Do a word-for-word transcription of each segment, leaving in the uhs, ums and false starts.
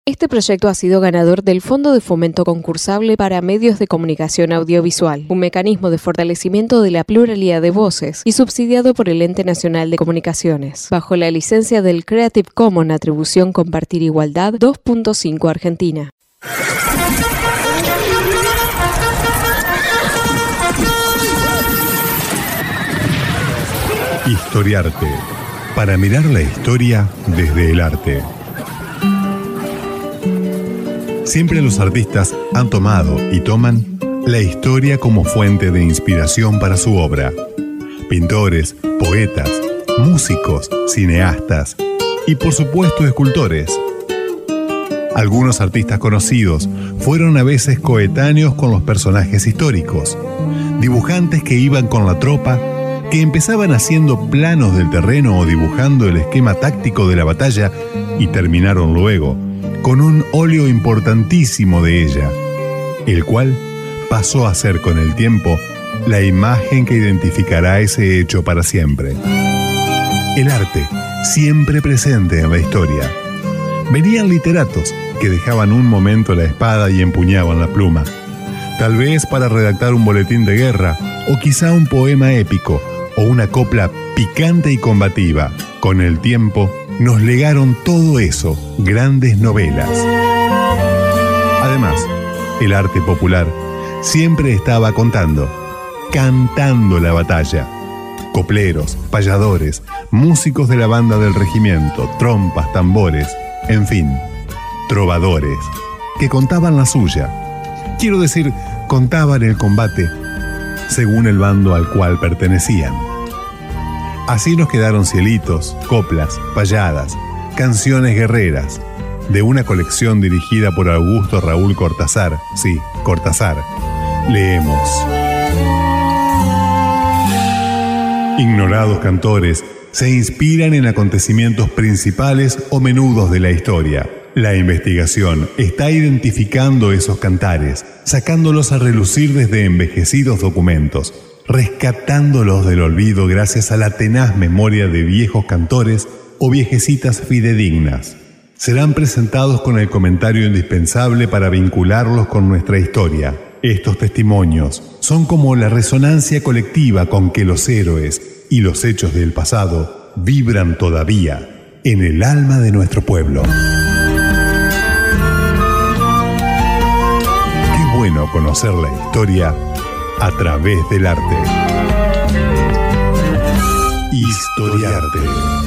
Este proyecto ha sido ganador del Fondo de Fomento Concursable para Medios de Comunicación Audiovisual, un mecanismo de fortalecimiento de la pluralidad de voces y subsidiado por el Ente Nacional de Comunicaciones, bajo la licencia del Creative Commons Atribución Compartir Igualdad dos punto cinco Argentina. Historiarte, para mirar la historia desde el arte. Siempre los artistas han tomado y toman la historia como fuente de inspiración para su obra. Pintores, poetas, músicos, cineastas y por supuesto escultores. Algunos artistas conocidos fueron a veces coetáneos con los personajes históricos, dibujantes que iban con la tropa, que empezaban haciendo planos del terreno o dibujando el esquema táctico de la batalla y terminaron luego con un óleo importantísimo de ella, el cual pasó a ser con el tiempo la imagen que identificará ese hecho para siempre. El arte, siempre presente en la historia. Venían literatos que dejaban un momento la espada y empuñaban la pluma, tal vez para redactar un boletín de guerra o quizá un poema épico o una copla picante y combativa. Con el tiempo nos legaron todo eso, grandes novelas. Además, el arte popular siempre estaba contando, cantando la batalla. Copleros, payadores, músicos de la banda del regimiento, trompas, tambores, en fin, trovadores, que contaban la suya. Quiero decir, contaban el combate según el bando al cual pertenecían. Así nos quedaron cielitos, coplas, payadas, canciones guerreras, de una colección dirigida por Augusto Raúl Cortázar. Sí, Cortázar. Leemos. Ignorados cantores se inspiran en acontecimientos principales o menudos de la historia. La investigación está identificando esos cantares, sacándolos a relucir desde envejecidos documentos, rescatándolos del olvido gracias a la tenaz memoria de viejos cantores o viejecitas fidedignas. Serán presentados con el comentario indispensable para vincularlos con nuestra historia. Estos testimonios son como la resonancia colectiva con que los héroes y los hechos del pasado vibran todavía en el alma de nuestro pueblo. Qué bueno conocer la historia a través del arte. Historiarte.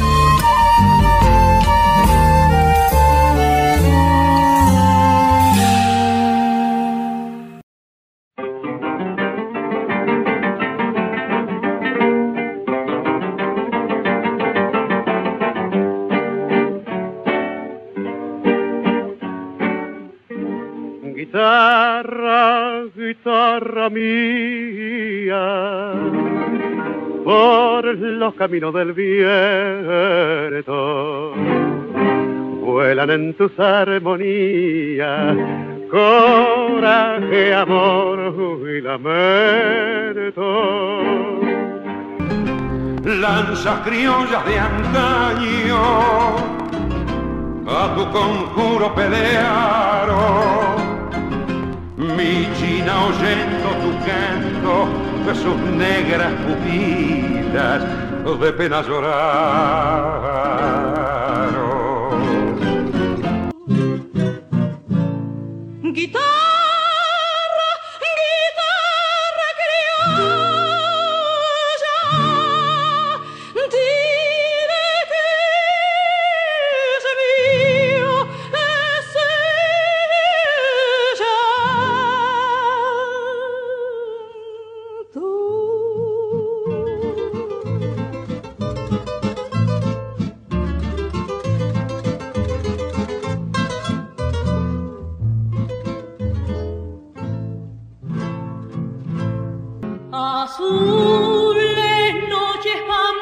Guitarra, guitarra mía, por los caminos del viento vuelan en tus armonías coraje, amor y lamento. Lanzas criollas de antaño a tu conjuro pelearon. Mi china oyendo tu canto, de sus negras pupilas de pena lloraron. Guitarra, guitarra criolla, dile que es mío, es ella. Azules noches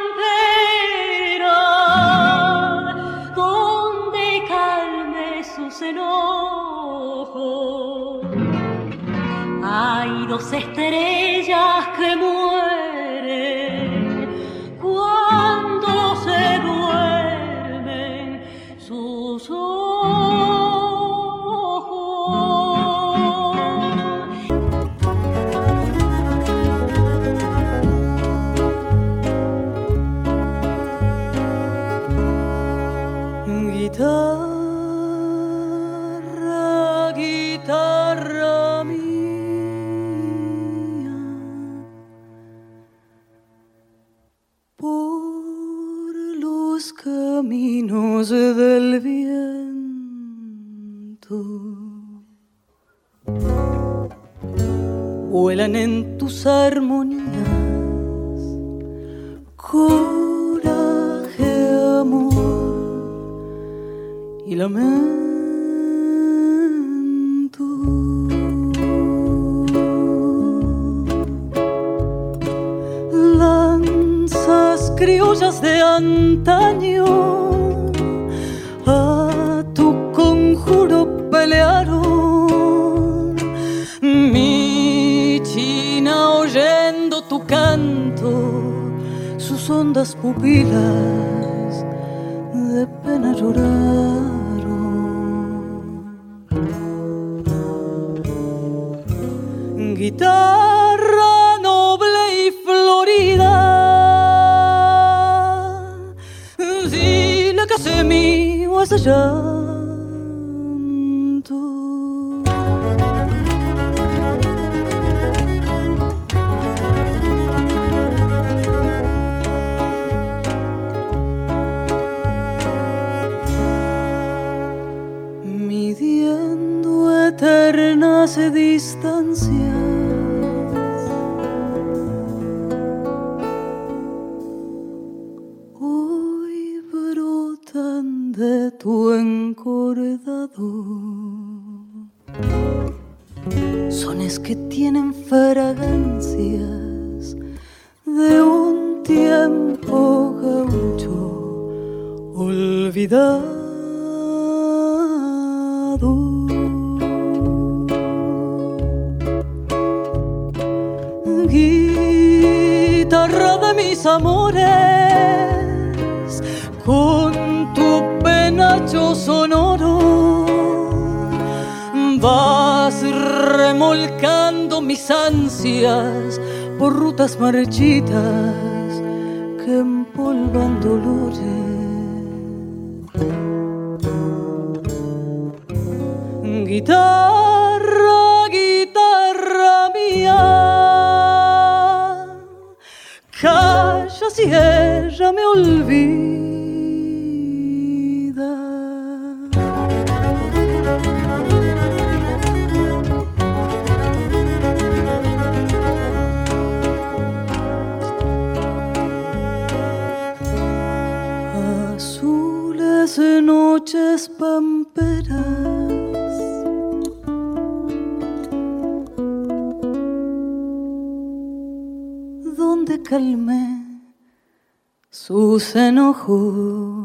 pamperas, donde calme sus enojos, hay dos estrellas que mueren cuando se duermen sus ojos. del viento. Vuelan en tus armonías, coraje, amor y lamento. Lanzas criollas de antaño a tu conjuro pelearon. Mi China oyendo tu canto, sus hondas pupilas de pena lloraron. Guitarra noble y florida, dile que hace mío ese llanto. Midiendo eternas distancias, hoy brotan de tu encordado sones que tienen fragancias de un tiempo gaucho olvidado. Guitarra de mis amores, con tu penacho sonoro vas remolcando mis ansias por rutas marchitas que empolvan dolores. Guitarra, guitarra mía, calla si ella me olvida. Azules noches pamperas, donde calmé sus enojos.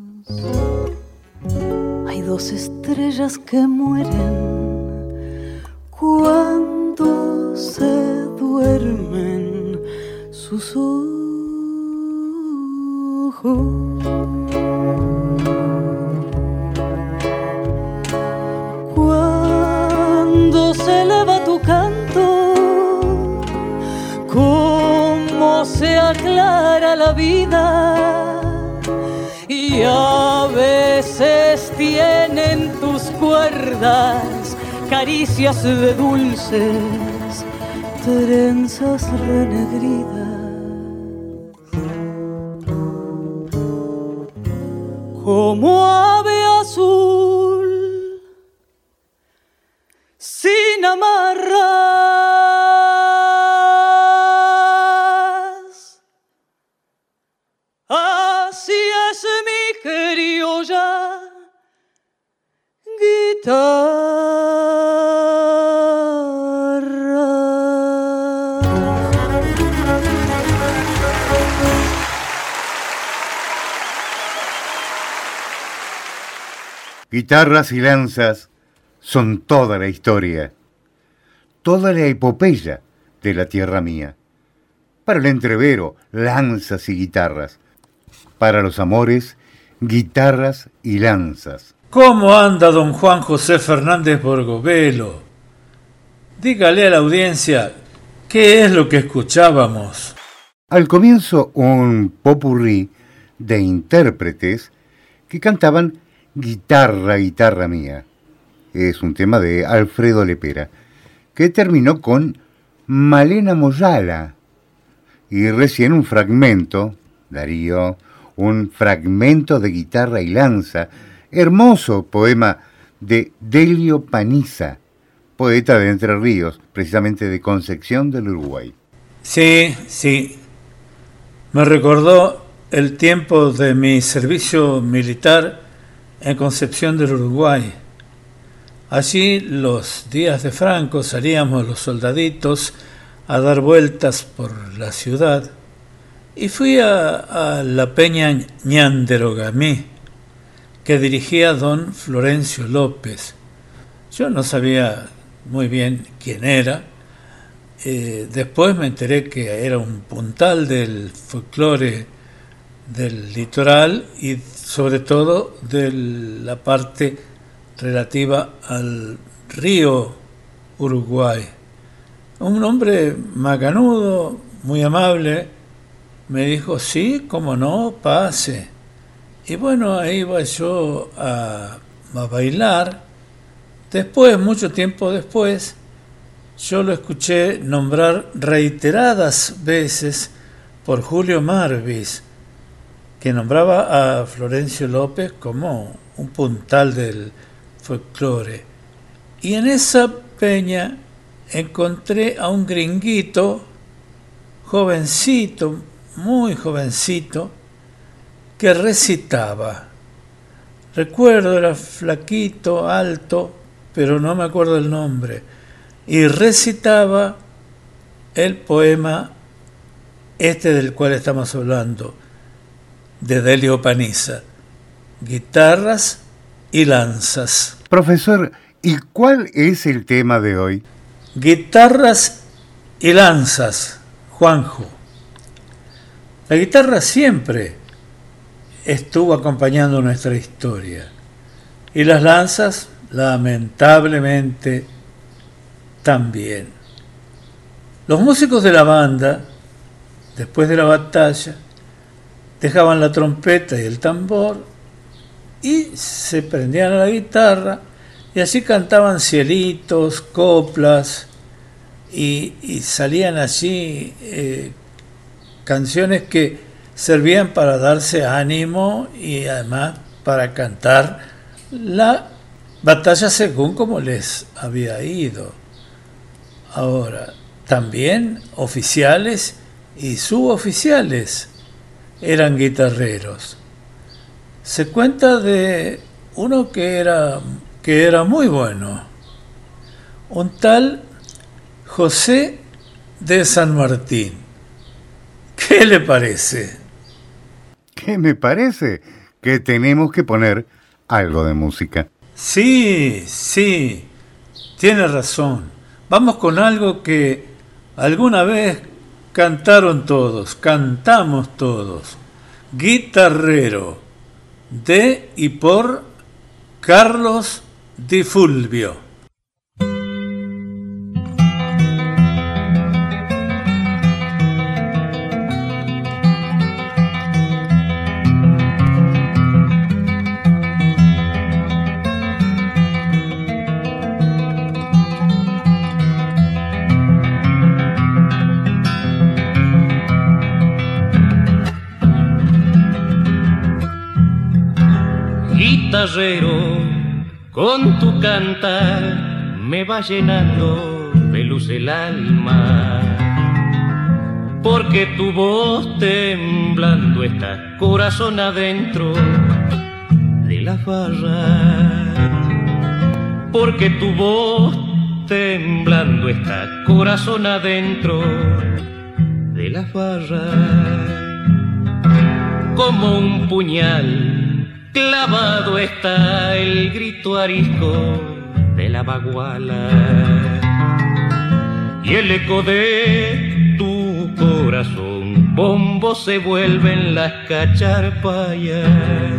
Hay dos estrellas que mueren cuando se duermen sus ojos. Cuando se eleva tu canto, cómo se aclara la vida, y a veces tienen tus cuerdas caricias de dulces trenzas renegridas. Como ave azul sin amarras, así es mi criolla guitarra. Guitarras y lanzas son toda la historia, toda la epopeya de la tierra mía. Para el entrevero, lanzas y guitarras. Para los amores, guitarras y lanzas. ¿Cómo anda don Juan José Fernández Borgovelo? Dígale a la audiencia qué es lo que escuchábamos. Al comienzo, un popurrí de intérpretes que cantaban Guitarra, guitarra mía. Es un tema de Alfredo Lepera, que terminó con Malena Moyala. Y recién un fragmento, Darío, un fragmento de guitarra y lanza, hermoso poema de Delio Paniza, poeta de Entre Ríos, precisamente de Concepción del Uruguay. Sí, sí. Me recordó el tiempo de mi servicio militar en Concepción del Uruguay. Allí, los días de Franco, salíamos los soldaditos a dar vueltas por la ciudad y fui a, a la peña Ñanderogamí, que dirigía don Florencio López. Yo no sabía muy bien quién era. Eh, después me enteré que era un puntal del folclore del litoral y sobre todo de la parte relativa al río Uruguay. Un hombre macanudo, muy amable, me dijo, sí, cómo no, pase. Y bueno, ahí iba yo a, a bailar. Después, mucho tiempo después, yo lo escuché nombrar reiteradas veces por Julio Marvis, que nombraba a Florencio López como un puntal del folclore. Y en esa peña encontré a un gringuito, jovencito, muy jovencito, que recitaba. Recuerdo, era flaquito, alto, pero no me acuerdo el nombre. Y recitaba el poema este del cual estamos hablando, de Delio Paniza, Guitarras y Lanzas. Profesor, ¿y cuál es el tema de hoy? Guitarras y lanzas, Juanjo. La guitarra siempre estuvo acompañando nuestra historia y las lanzas, lamentablemente, también. Los músicos de la banda, después de la batalla, dejaban la trompeta y el tambor y se prendían a la guitarra y así cantaban cielitos, coplas y, y salían allí eh, canciones que servían para darse ánimo y además para cantar la batalla según como les había ido. Ahora, también oficiales y suboficiales eran guitarreros. Se cuenta de uno que era, que era muy bueno, un tal José de San Martín. ¿Qué le parece? ¿Qué me parece? Que tenemos que poner algo de música. Sí, sí, tiene razón. Vamos con algo que alguna vez cantaron todos, cantamos todos. Guitarrero, de y por Carlos Di Fulvio. Guitarrero, con tu cantar me va llenando de luz el alma, porque tu voz temblando está corazón adentro de la farra, porque tu voz temblando está corazón adentro de la farra, como un puñal clavado está el grito arisco de la baguala y el eco de tu corazón bombo se vuelve en las cacharpayas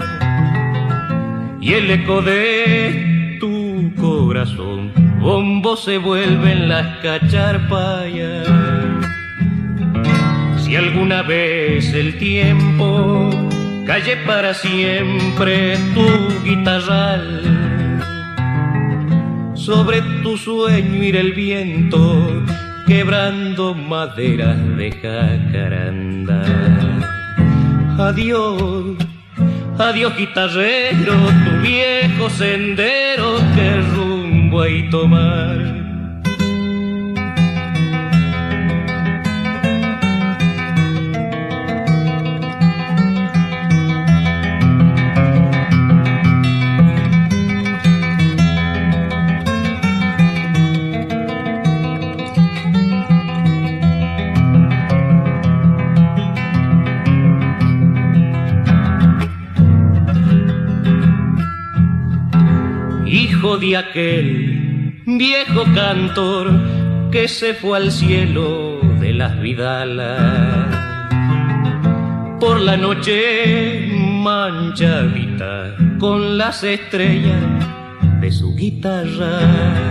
y el eco de tu corazón bombo se vuelve en las cacharpayas. Si alguna vez el tiempo calle para siempre tu guitarral, sobre tu sueño irá el viento quebrando maderas de jacaranda. Adiós, adiós guitarrero, tu viejo sendero, que rumbo hay tomar. Hijo de aquel viejo cantor que se fue al cielo de las vidalas, por la noche manchadita con las estrellas de su guitarra,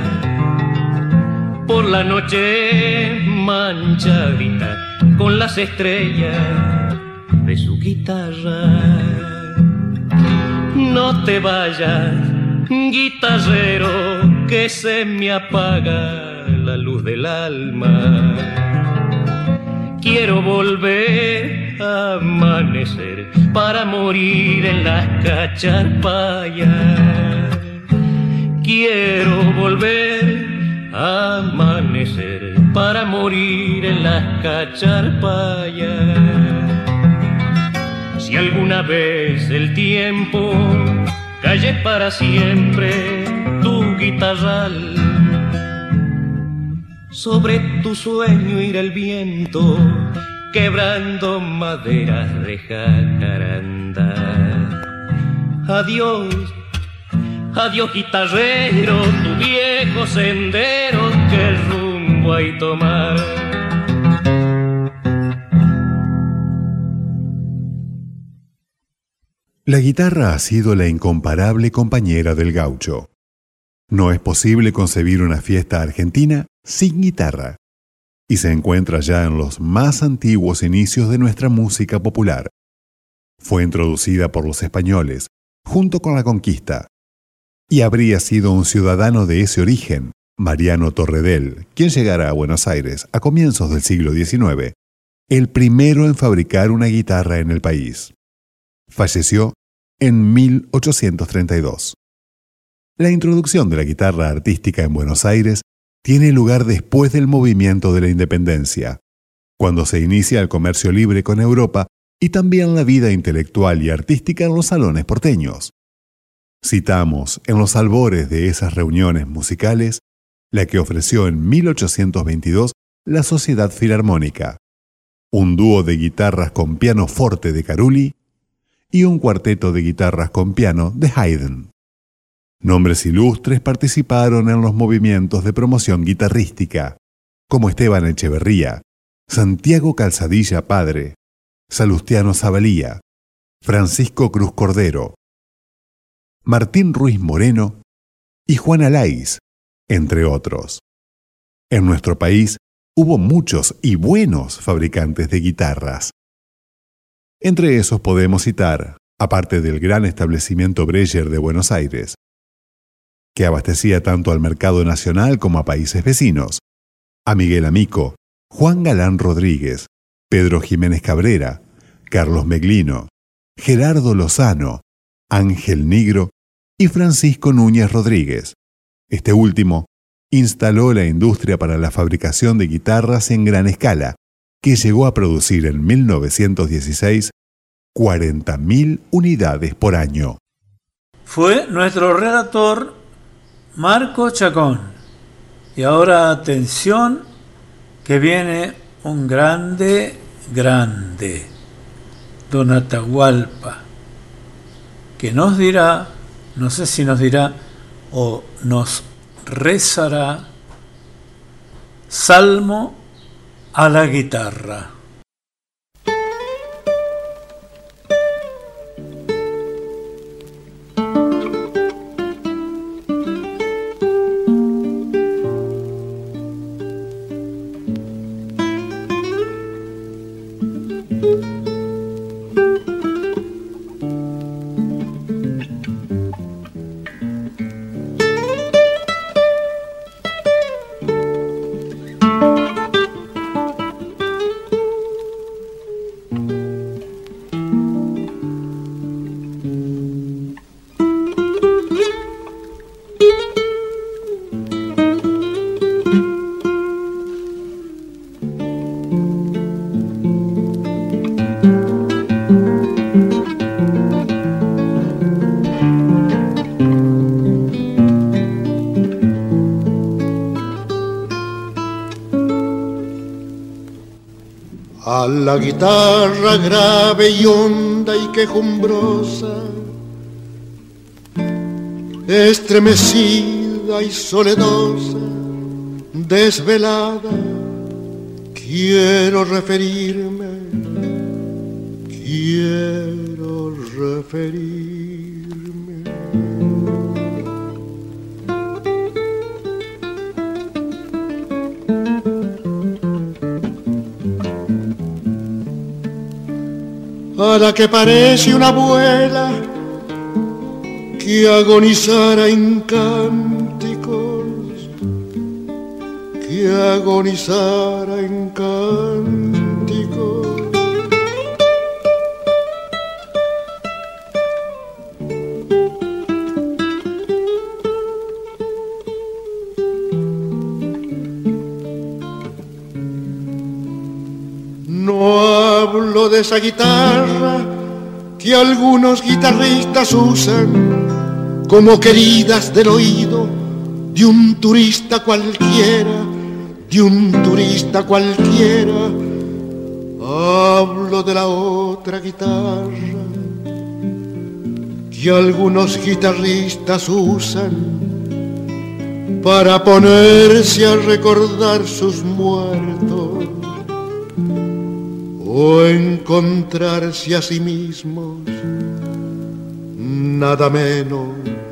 por la noche manchadita con las estrellas de su guitarra. No te vayas, guitarrero, que se me apaga la luz del alma. Quiero volver a amanecer para morir en las cacharpayas. Quiero volver a amanecer para morir en las cacharpayas. Si alguna vez el tiempo calle para siempre tu guitarral, sobre tu sueño irá el viento, quebrando maderas de jacaranda. Adiós, adiós guitarrero, tu viejo sendero, que rumbo hay tomar. La guitarra ha sido la incomparable compañera del gaucho. No es posible concebir una fiesta argentina sin guitarra, y se encuentra ya en los más antiguos inicios de nuestra música popular. Fue introducida por los españoles, junto con la conquista, y habría sido un ciudadano de ese origen, Mariano Torredel, quien llegara a Buenos Aires a comienzos del siglo diecinueve, el primero en fabricar una guitarra en el país. Falleció en mil ochocientos treinta y dos. La introducción de la guitarra artística en Buenos Aires tiene lugar después del movimiento de la independencia, cuando se inicia el comercio libre con Europa y también la vida intelectual y artística en los salones porteños. Citamos en los albores de esas reuniones musicales la que ofreció en mil ochocientos veintidós la Sociedad Filarmónica, un dúo de guitarras con piano forte de Carulli y un cuarteto de guitarras con piano de Haydn. Nombres ilustres participaron en los movimientos de promoción guitarrística, como Esteban Echeverría, Santiago Calzadilla Padre, Salustiano Zavalía, Francisco Cruz Cordero, Martín Ruiz Moreno y Juan Alaiz, entre otros. En nuestro país hubo muchos y buenos fabricantes de guitarras. Entre esos podemos citar, aparte del gran establecimiento Breyer de Buenos Aires, que abastecía tanto al mercado nacional como a países vecinos, a Miguel Amico, Juan Galán Rodríguez, Pedro Jiménez Cabrera, Carlos Meglino, Gerardo Lozano, Ángel Nigro y Francisco Núñez Rodríguez. Este último instaló la industria para la fabricación de guitarras en gran escala, que llegó a producir en mil novecientos dieciséis cuarenta mil unidades por año. Fue nuestro relator Marco Chacón. Y ahora atención, que viene un grande, grande, Don Atahualpa, que nos dirá, no sé si nos dirá o nos rezará, Salmo a la guitarra. a la guitarra grave y honda y quejumbrosa, estremecida y soledosa, desvelada, quiero referirme, quiero referirme. A la que parece una abuela que agonizara en cánticos, que agonizara en cánticos. No hablo de esa guitarra que algunos guitarristas usan como queridas del oído de un turista cualquiera, de un turista cualquiera. Hablo de la otra guitarra que algunos guitarristas usan para ponerse a recordar sus muertos o encontrarse a sí mismos, nada menos,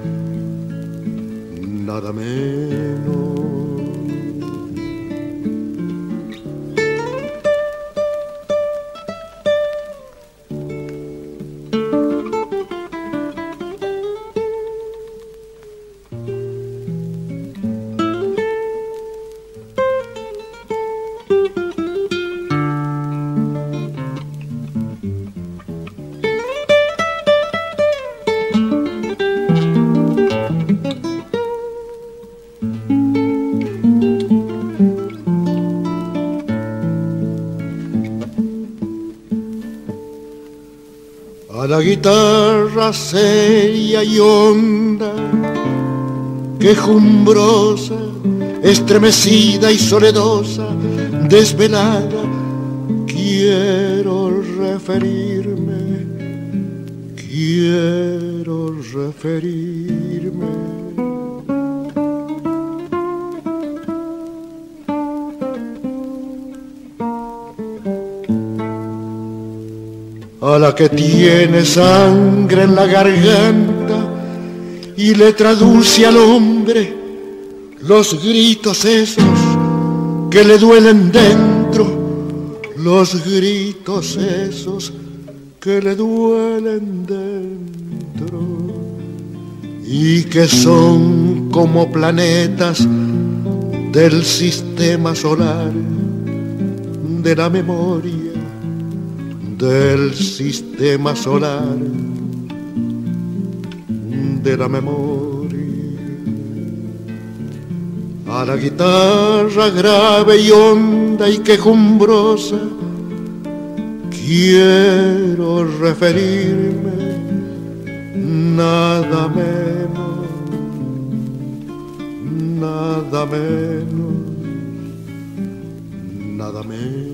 nada menos. La guitarra seria y honda, quejumbrosa, estremecida y soledosa, desvelada, quiero referirme, quiero referirme. A la que tiene sangre en la garganta y le traduce al hombre los gritos esos que le duelen dentro, los gritos esos que le duelen dentro y que son como planetas del sistema solar, de la memoria del sistema solar, de la memoria. A la guitarra grave y honda y quejumbrosa quiero referirme, nada menos, nada menos, nada menos.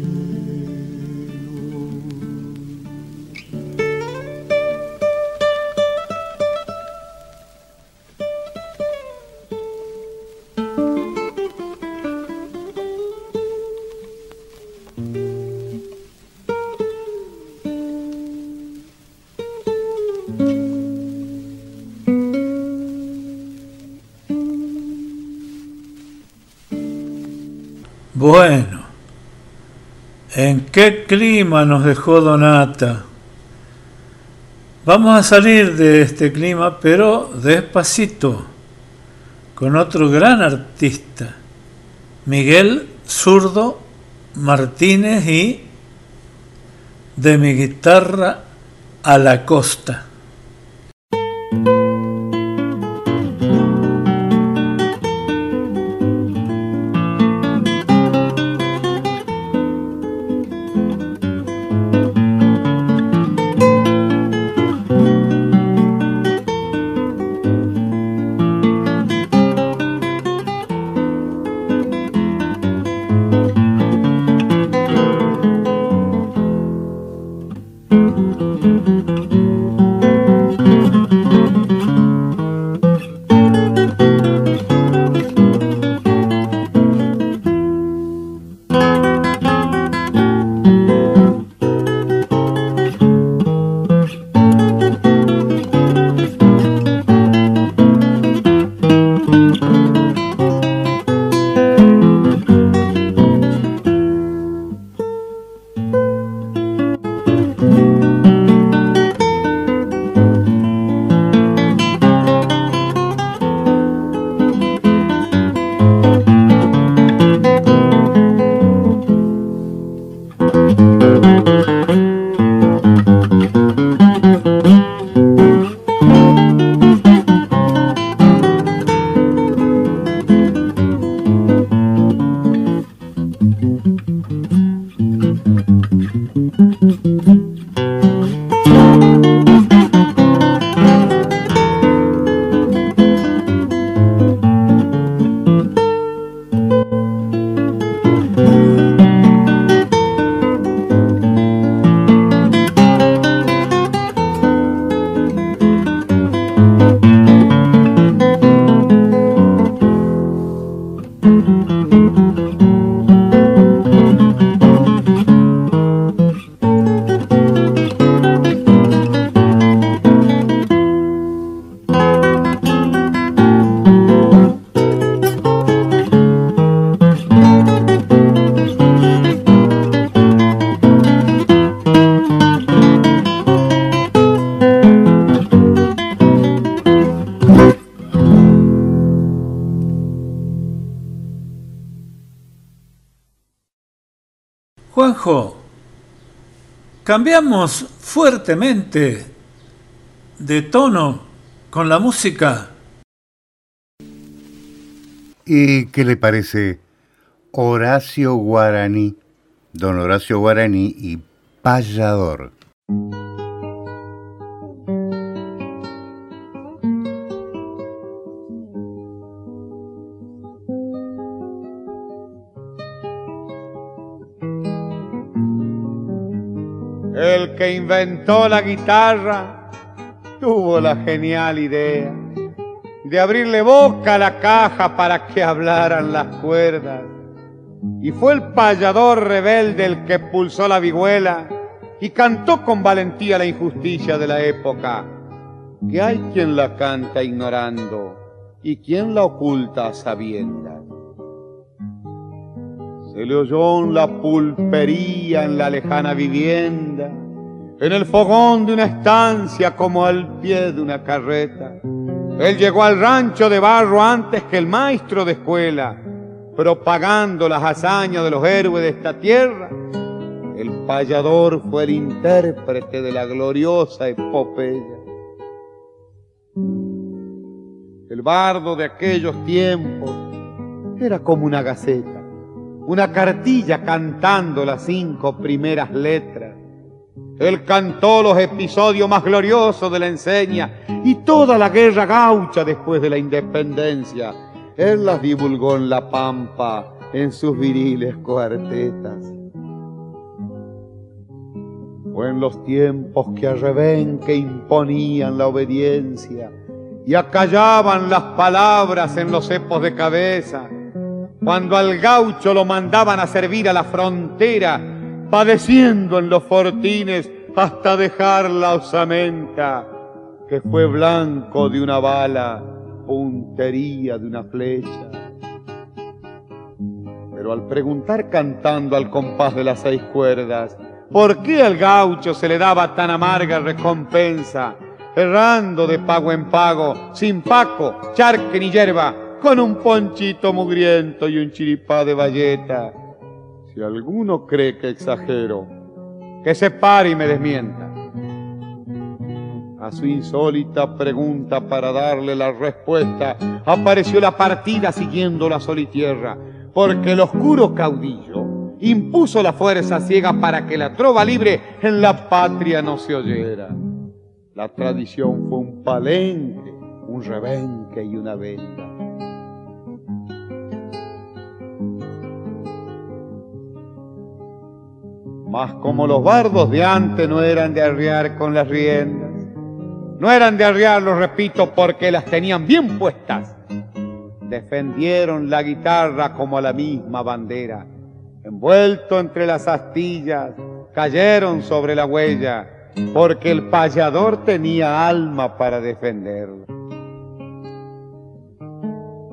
Bueno, ¿en qué clima nos dejó Donata? Vamos a salir de este clima, pero despacito, con otro gran artista, Miguel Zurdo Martínez, y De mi guitarra a la costa. Juanjo, cambiamos fuertemente de tono con la música. ¿Y qué le parece Horacio Guaraní, don Horacio Guaraní y Payador? El que inventó la guitarra tuvo la genial idea de abrirle boca a la caja para que hablaran las cuerdas. Y fue el payador rebelde el que pulsó la vihuela y cantó con valentía la injusticia de la época, que hay quien la canta ignorando y quien la oculta a sabiendas. Se le oyó en la pulpería, en la lejana vivienda, en el fogón de una estancia como al pie de una carreta. Él llegó al rancho de barro antes que el maestro de escuela, propagando las hazañas de los héroes de esta tierra. El payador fue el intérprete de la gloriosa epopeya. El bardo de aquellos tiempos era como una gaceta, una cartilla cantando las cinco primeras letras. Él cantó los episodios más gloriosos de la enseña y toda la guerra gaucha después de la independencia. Él las divulgó en la pampa, en sus viriles cuartetas. Fue en los tiempos que a rebenque imponían la obediencia y acallaban las palabras en los cepos de cabeza, cuando al gaucho lo mandaban a servir a la frontera, padeciendo en los fortines hasta dejar la osamenta, que fue blanco de una bala, puntería de una flecha. Pero al preguntar cantando al compás de las seis cuerdas, ¿por qué al gaucho se le daba tan amarga recompensa, errando de pago en pago, sin paco, charque ni yerba, con un ponchito mugriento y un chiripá de bayeta? Si alguno cree que exagero, que se pare y me desmienta. A su insólita pregunta, para darle la respuesta, apareció la partida siguiendo la sol y tierra, porque el oscuro caudillo impuso la fuerza ciega para que la trova libre en la patria no se oyera. La tradición fue un palenque, un rebenque y una venda. Mas como los bardos de antes no eran de arriar con las riendas, no eran de arriarlo, repito, porque las tenían bien puestas, defendieron la guitarra como a la misma bandera. Envuelto entre las astillas, cayeron sobre la huella, porque el payador tenía alma para defenderla.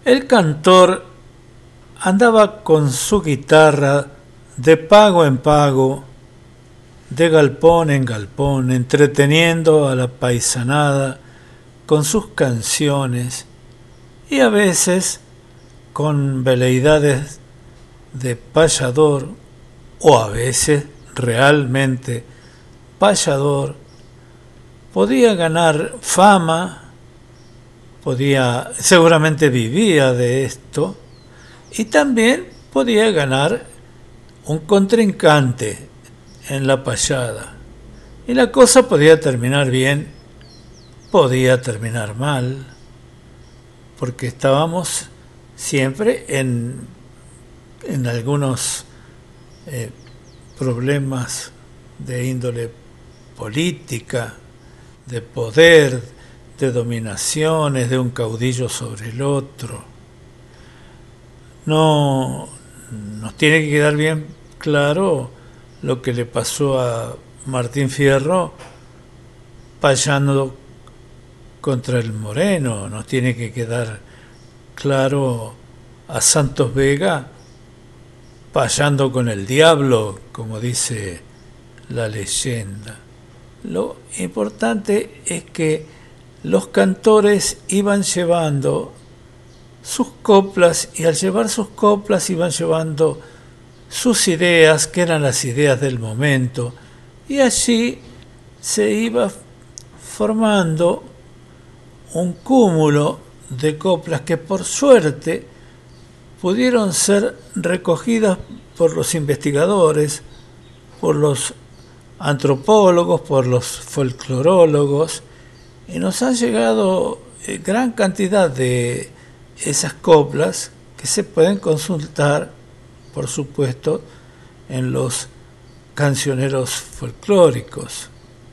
El cantor andaba con su guitarra de pago en pago, de galpón en galpón, entreteniendo a la paisanada con sus canciones y a veces con veleidades de payador o a veces realmente payador. Podía ganar fama, podía, seguramente vivía de esto, y también podía ganar un contrincante en la payada. Y la cosa podía terminar bien, podía terminar mal, porque estábamos siempre en, en algunos eh, problemas de índole política, de poder, de dominaciones, de un caudillo sobre el otro. No nos tiene que quedar bien claro lo que le pasó a Martín Fierro payando contra el Moreno, nos tiene que quedar claro a Santos Vega payando con el diablo, como dice la leyenda. Lo importante es que los cantores iban llevando sus coplas y al llevar sus coplas iban llevando sus ideas, que eran las ideas del momento, y allí se iba formando un cúmulo de coplas que por suerte pudieron ser recogidas por los investigadores, por los antropólogos, por los folclorólogos, y nos han llegado eh, gran cantidad de esas coplas que se pueden consultar, por supuesto, en los cancioneros folclóricos.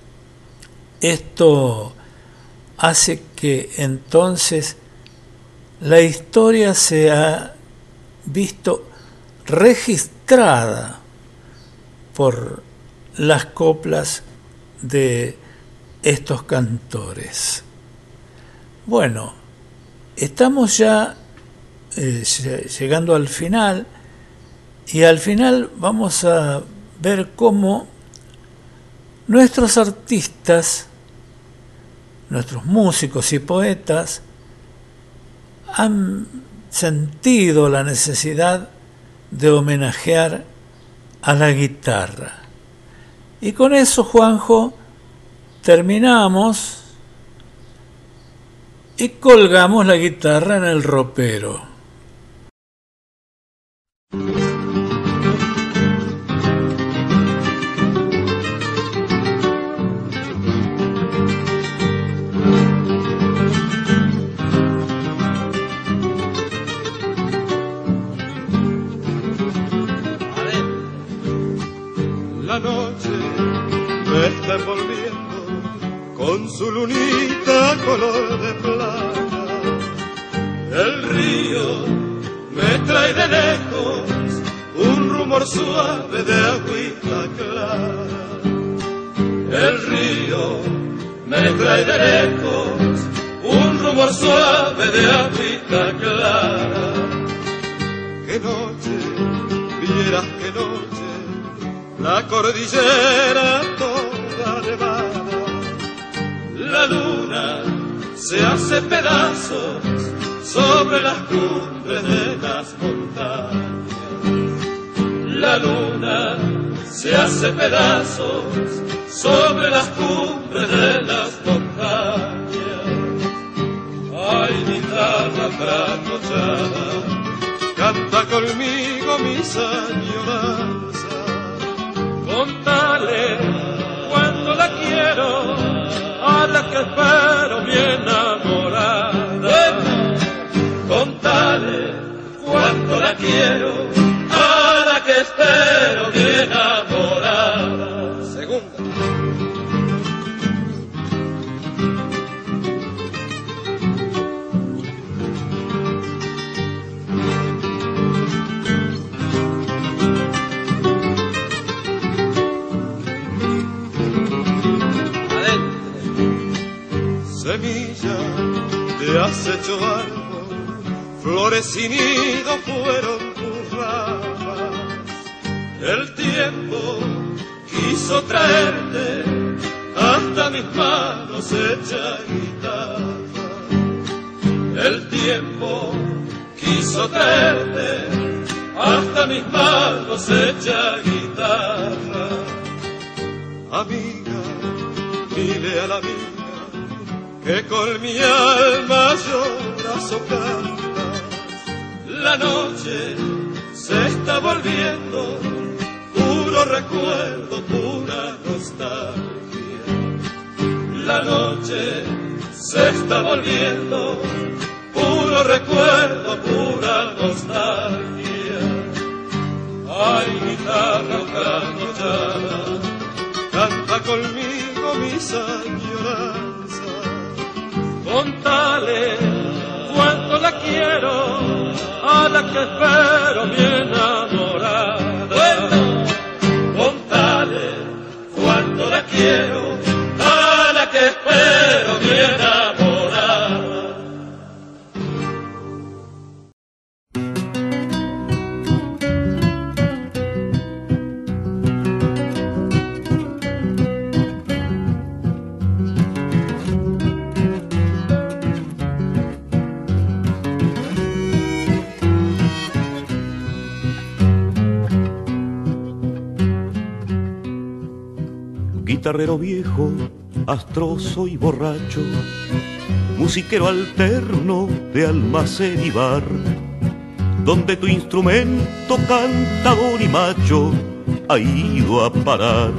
Esto hace que entonces la historia sea visto registrada por las coplas de estos cantores. Bueno, estamos ya eh, llegando al final, y al final vamos a ver cómo nuestros artistas, nuestros músicos y poetas han sentido la necesidad de homenajear a la guitarra. Y con eso, Juanjo, terminamos y colgamos la guitarra en el ropero. La noche me está envolviendo con su lunita color de plata. El río me trae de lejos un rumor suave de agüita clara. El río me trae de lejos un rumor suave de agüita clara. Qué noche, vieras qué noche, la cordillera toda nevada. La luna se hace pedazos sobre las cumbres de las montañas. La luna se hace pedazos sobre las cumbres de las montañas. Ay, guitarra trasnochada, canta conmigo mis añoranzas. Contale cuando la quiero, a la que espero bien enamorada. Contale cuando la quiero, a la que espero bien enamorada. Segunda. Semilla de acecho árbol, flores sin nido fueron tus ramas. El tiempo quiso traerte hasta mis manos hecha guitarra. El tiempo quiso traerte hasta mis manos hecha guitarra. Amiga, dile a la amiga que con mi alma lloras o cantas. La noche se está volviendo puro recuerdo, pura nostalgia. La noche se está volviendo puro recuerdo, pura nostalgia. Ay, guitarra trasnochada, canta conmigo mis añoranzas. Contale cuánto la quiero, a la que espero mi enamorada. Bueno, contale cuánto la quiero, a la que espero mi enamorada. Guitarrero viejo, astroso y borracho, musiquero alterno de almacén y bar, donde tu instrumento cantador y macho ha ido a parar.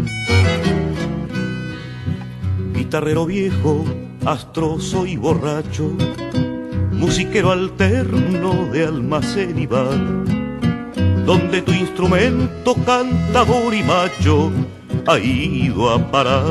Guitarrero viejo, astroso y borracho, musiquero alterno de almacén y bar, donde tu instrumento cantador y macho ha ido a parar.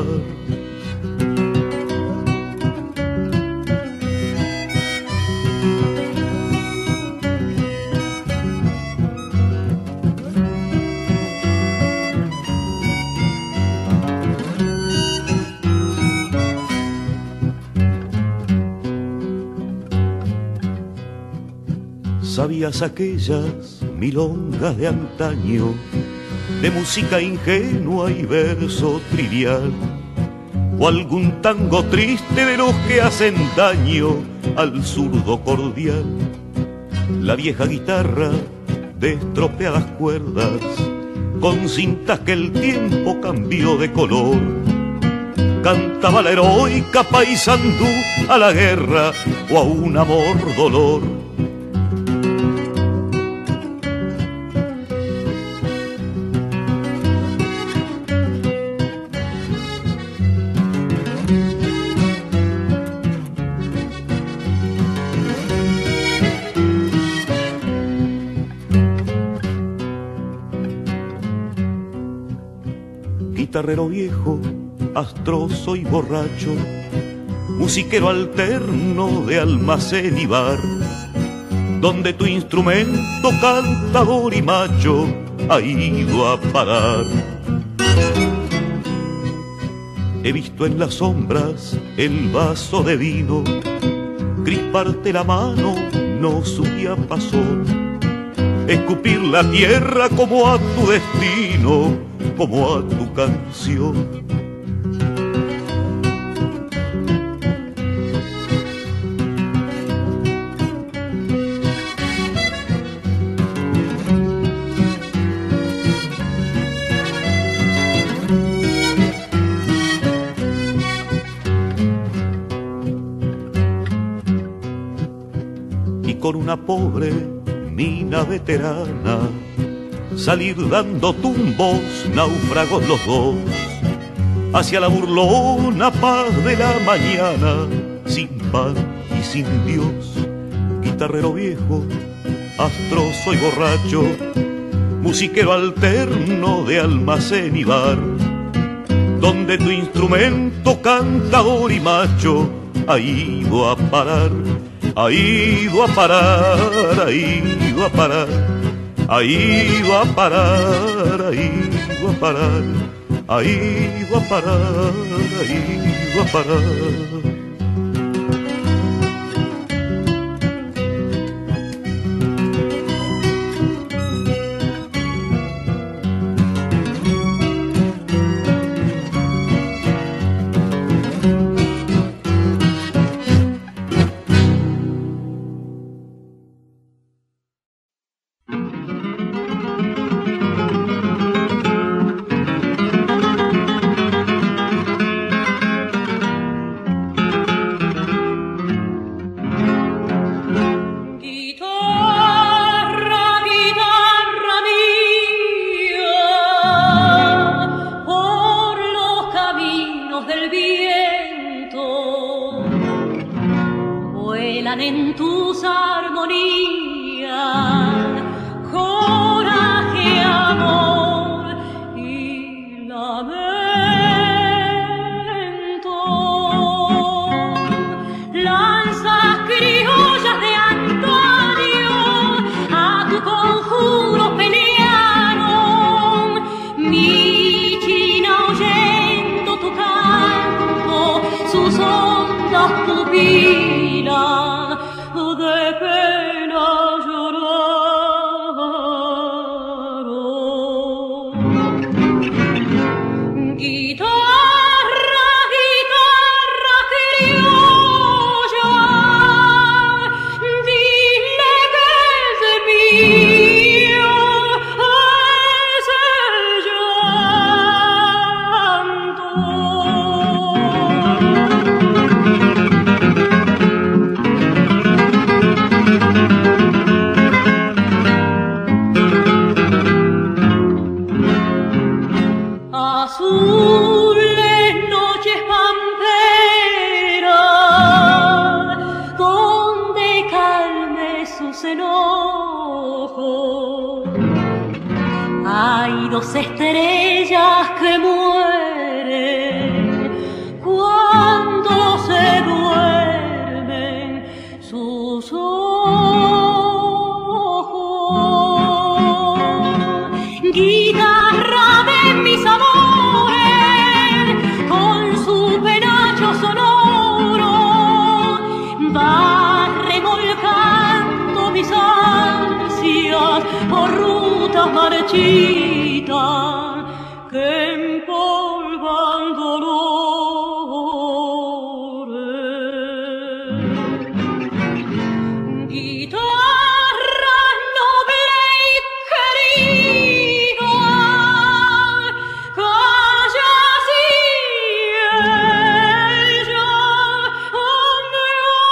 ¿Sabías aquellas milongas de antaño, de música ingenua y verso trivial, o algún tango triste de los que hacen daño al zurdo cordial? La vieja guitarra de estropeadas cuerdas, con cintas que el tiempo cambió de color, cantaba la heroica paisandú a la guerra o a un amor dolor. Guitarrero viejo, astroso y borracho, musiquero alterno de almacén y bar, donde tu instrumento cantador y macho ha ido a parar. He visto en las sombras el vaso de vino crisparte la mano, no subía pasón, escupir la tierra como a tu destino, como a tu canción. Y con una pobre mina veterana salir dando tumbos, náufragos los dos, hacia la burlona paz de la mañana, sin pan y sin Dios. Guitarrero viejo, astroso y borracho, musiquero alterno de almacén y bar, donde tu instrumento cantador y macho ha ido a parar, ha ido a parar, ha ido a parar, ha ido a parar, ha ido a parar, ha ido a parar, ha ido a parar. brillan en tus armonías, coraje, amor y lamento. Lanzas criollas de antaño a tu conjuro pelearon, mi china oyendo tu canto, sus ondas pupilas de pena lloraron. Guitarra, guitarra criolla, dile que es mío ese azules noches pamperas, donde calme sus enojos. Hay dos estrellas que mueren cuando se duermen sus ojos. Guitarra de mis amores, con su penacho sonoro, va remolcando mis ansias por rutas marchitas que empolvan dolores. Guitarra noble y querida, calla si ella me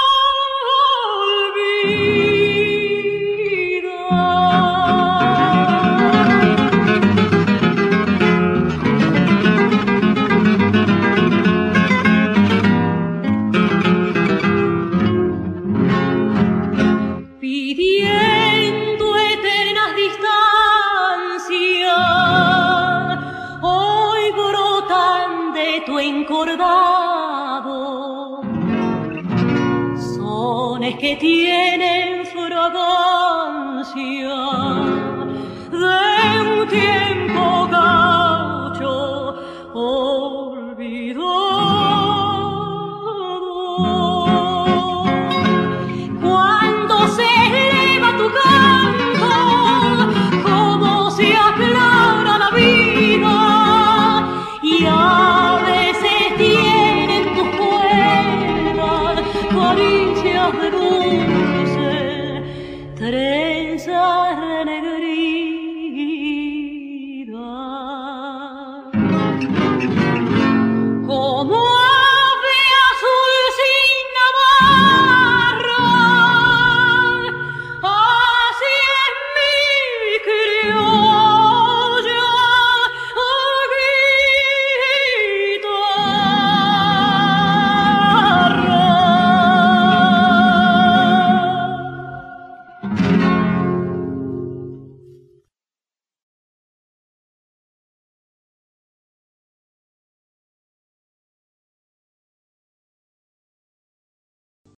pidiendo eternas distancias, hoy brotan de tu encordado sones que tienen fragancia de un tiempo gaucho. Oh,